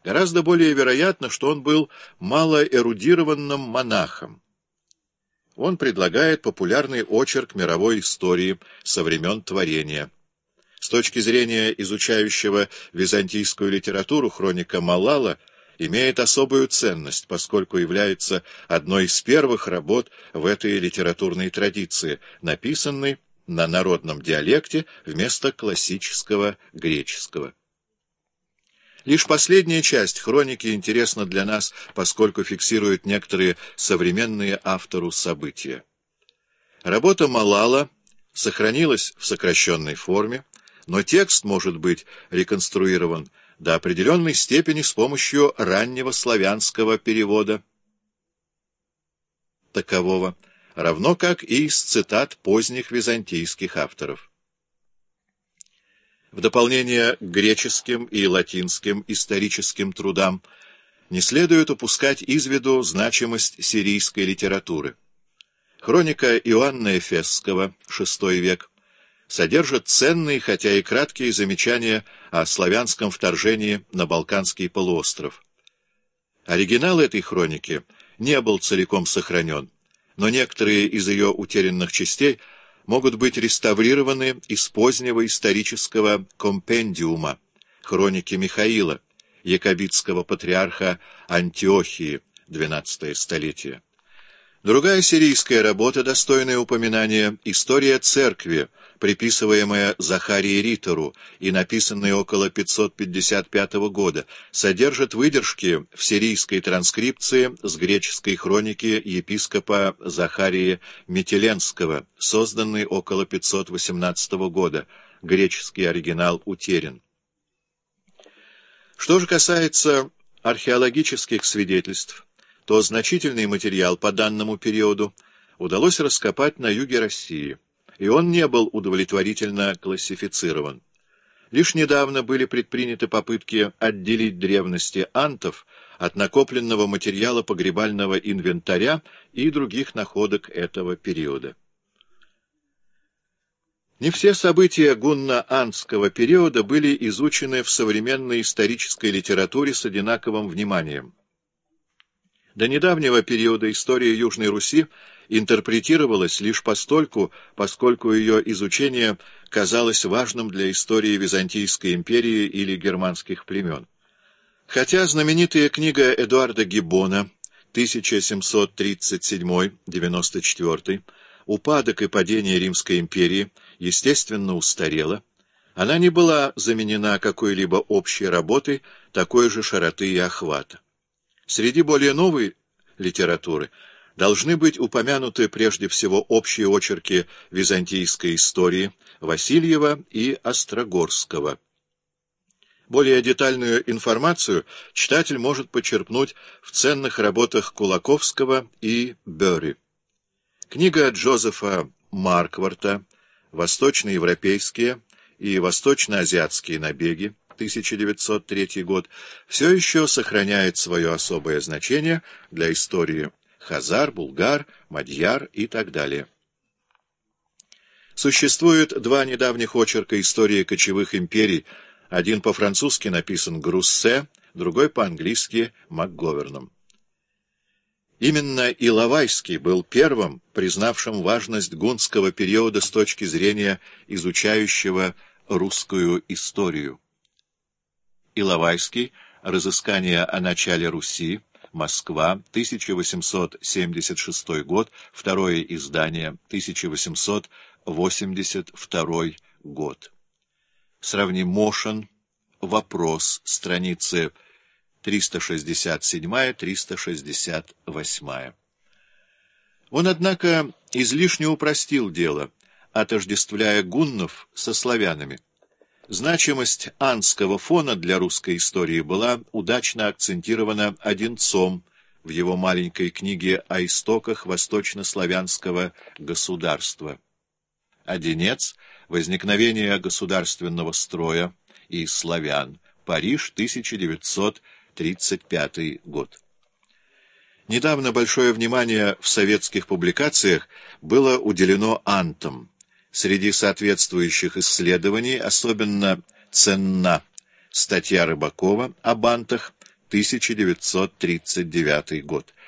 Гораздо более вероятно, что он был малоэрудированным монахом. Он предлагает популярный очерк мировой истории со времен творения. С точки зрения изучающего византийскую литературу, хроника Маллала имеет особую ценность, поскольку является одной из первых работ в этой литературной традиции, написанной на народном диалекте вместо классического греческого. Лишь последняя часть хроники интересна для нас, поскольку фиксирует некоторые современные автору события. Работа Маллала сохранилась в сокращенной форме, но текст может быть реконструирован до определенной степени с помощью раннего славянского перевода такового, равно как и из цитат поздних византийских авторов. В дополнение к греческим и латинским историческим трудам не следует упускать из виду значимость сирийской литературы. Хроника Иоанна Эфесского, VI век, содержит ценные, хотя и краткие замечания о славянском вторжении на Балканский полуостров. Оригинал этой хроники не был целиком сохранен, но некоторые из ее утерянных частей могут быть реставрированы из позднего исторического компендиума хроники Михаила, якобитского патриарха Антиохии, XII столетие. Другая сирийская работа, достойная упоминания, «История церкви», приписываемая Захарии Ритору и написанная около 555 года, содержит выдержки в сирийской транскрипции с греческой хроники епископа Захарии Метеленского, созданной около 518 года. Греческий оригинал утерян. Что же касается археологических свидетельств, то значительный материал по данному периоду удалось раскопать на юге России, и он не был удовлетворительно классифицирован. Лишь недавно были предприняты попытки отделить древности антов от накопленного материала погребального инвентаря и других находок этого периода. Не все события гунно-антского периода были изучены в современной исторической литературе с одинаковым вниманием. До недавнего периода история Южной Руси интерпретировалась лишь постольку, поскольку ее изучение казалось важным для истории Византийской империи или германских племен. Хотя знаменитая книга Эдуарда Гиббона 1737-94 «Упадок и падение Римской империи» естественно устарела, она не была заменена какой-либо общей работой такой же широты и охвата. Среди более новой литературы должны быть упомянуты прежде всего общие очерки византийской истории Васильева и Острогорского. Более детальную информацию читатель может почерпнуть в ценных работах Кулаковского и Бёрри. Книга Джозефа Маркварта «Восточноевропейские и восточноазиатские набеги», 1903 год, все еще сохраняет свое особое значение для истории хазар, булгар, мадьяр и так далее. Существует два недавних очерка истории кочевых империй, один по-французски написан Груссе, другой по-английски МакГоверном. Именно Иловайский был первым, признавшим важность гунского периода с точки зрения изучающего русскую историю. Иловайский. Разыскание о начале Руси. Москва. 1876 год. Второе издание. 1882 год. Сравним Мошен. Вопрос. Страницы 367-368. Он, однако, излишне упростил дело, отождествляя гуннов со славянами. Значимость антского фона для русской истории была удачно акцентирована Одинцом в его маленькой книге о истоках восточнославянского государства. Одинец. Возникновение государственного строя и славян. Париж, 1935 год. Недавно большое внимание в советских публикациях было уделено антам. Среди соответствующих исследований особенно ценна статья Рыбакова об антах 1939 год.